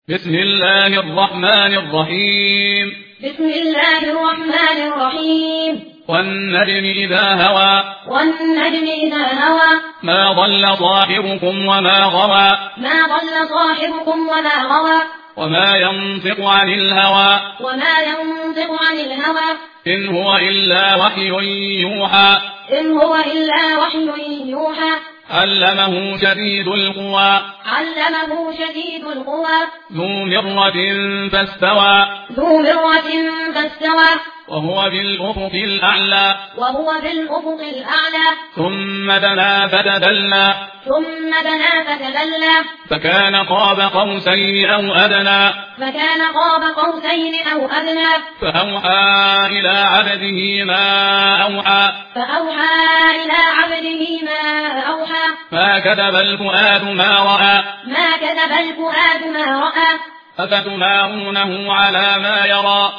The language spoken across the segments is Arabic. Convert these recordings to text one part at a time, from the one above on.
بسم الله الرحمن الرحيم. بسم الله الرحمن الرحيم. والنجم إذا هوى. والنجم إذا هوى. ما ضل صاحبكم وما غوى. ما ضل صاحبكم وما غوى. وما ينطق عن الهوى. وما ينطق عن الهوى. إن هو إلا وحي يوحى. إن هو إلا وحي يوحى. علمه شديد القوى. علمه شديد القوى. ذو مرة فاستوى. ذو مرة فاستوى. وهو بالأفق الأعلى. وهو بالأفق الأعلى. ثم دنا فتدلى. ثم دنا فتدلى. فكان قاب قوسين أو أدنى. فكان قاب قوسين أو أدنى. فأوحى إلى عبده ما أوحى. فأوحى إلى عبده ما أوحى. ما كذب الفؤاد ما رأى. ما كذب الفؤاد ما رأى. أفتمارونه على ما يرى.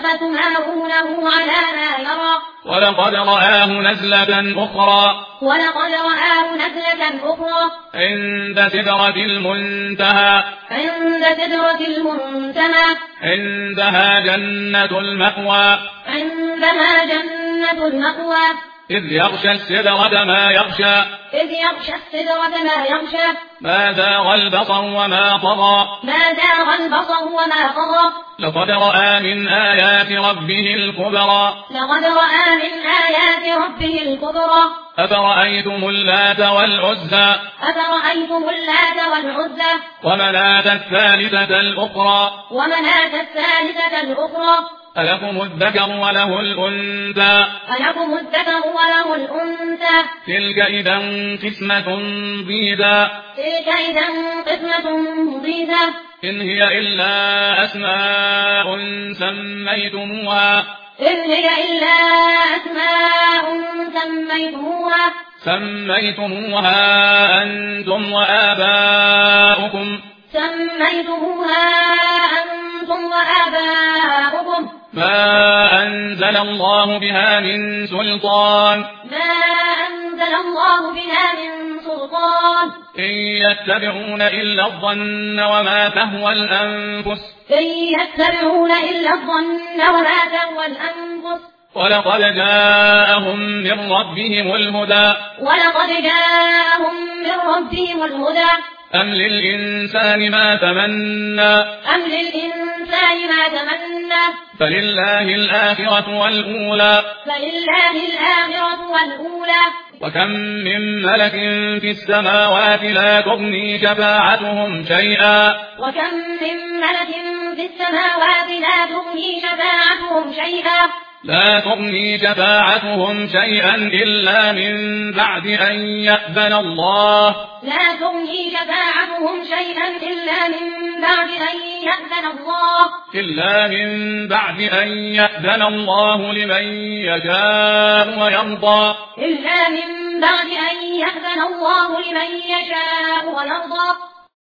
أفتمارونه على ما يرى. ولقد رآه نزلة أخرى. ولقد رآه نزلة أخرى. عند سدرة المنتهى. عند سدرة المنتهى. عندها جنة المأوى. عندها جنة المأوى. إذ يغشى السدرة ما يغشى. إذ يغشى السدرة ما يغشى. ما زاغ البصر وما طغى. ما زاغ البصر وما طغى. لقد رأى من آيات ربه الكبرى. لقد رأى من آيات ربه الكبرى. أفرأيتم اللات والعزى. أفرأيتم اللات والعزى. ومناة الثالثة الأخرى. ومناة الثالثة الأخرى. ألكم الذكر وله الأنثى. ألكم الذكر وله الأنثى. تلك إذا قسمة ضيزى. تلك إذا قسمة ضيزى. إن هي إلا أسماء سميتموها. إن هي إلا أسماء سميتموها أنتم وآباؤكم. ما أنزل الله بها من سلطان. ما أنزل الله بها من سلطان. إن يتبعون إلا الظن وما تهوى الأنفس. إن يتبعون إلا الظن وما تهوى الأنفس. ولقد جاءهم من ربهم الهدى. ولقد جاءهم من ربهم الهدى. أم للإنسان ما تمنى. أم للإنسان ما تمنى. فلله الآخرة والأولى. فلله الآخرة والأولى. وكم من ملك في السماوات لا تغني شفاعتهم شيئا. وكم من ملك في السماوات لا تغني شفاعتهم شيئا. لا تغني شفاعتهم شيئا إلا من بعد أن يأذن الله. لا تغني شفاعتهم شيئا إلا من بعد أن يأذن الله. إلا من بعد أن يأذن الله لمن يشاء ويرضى. إلا من بعد أن يأذن الله لمن يشاء ويرضى.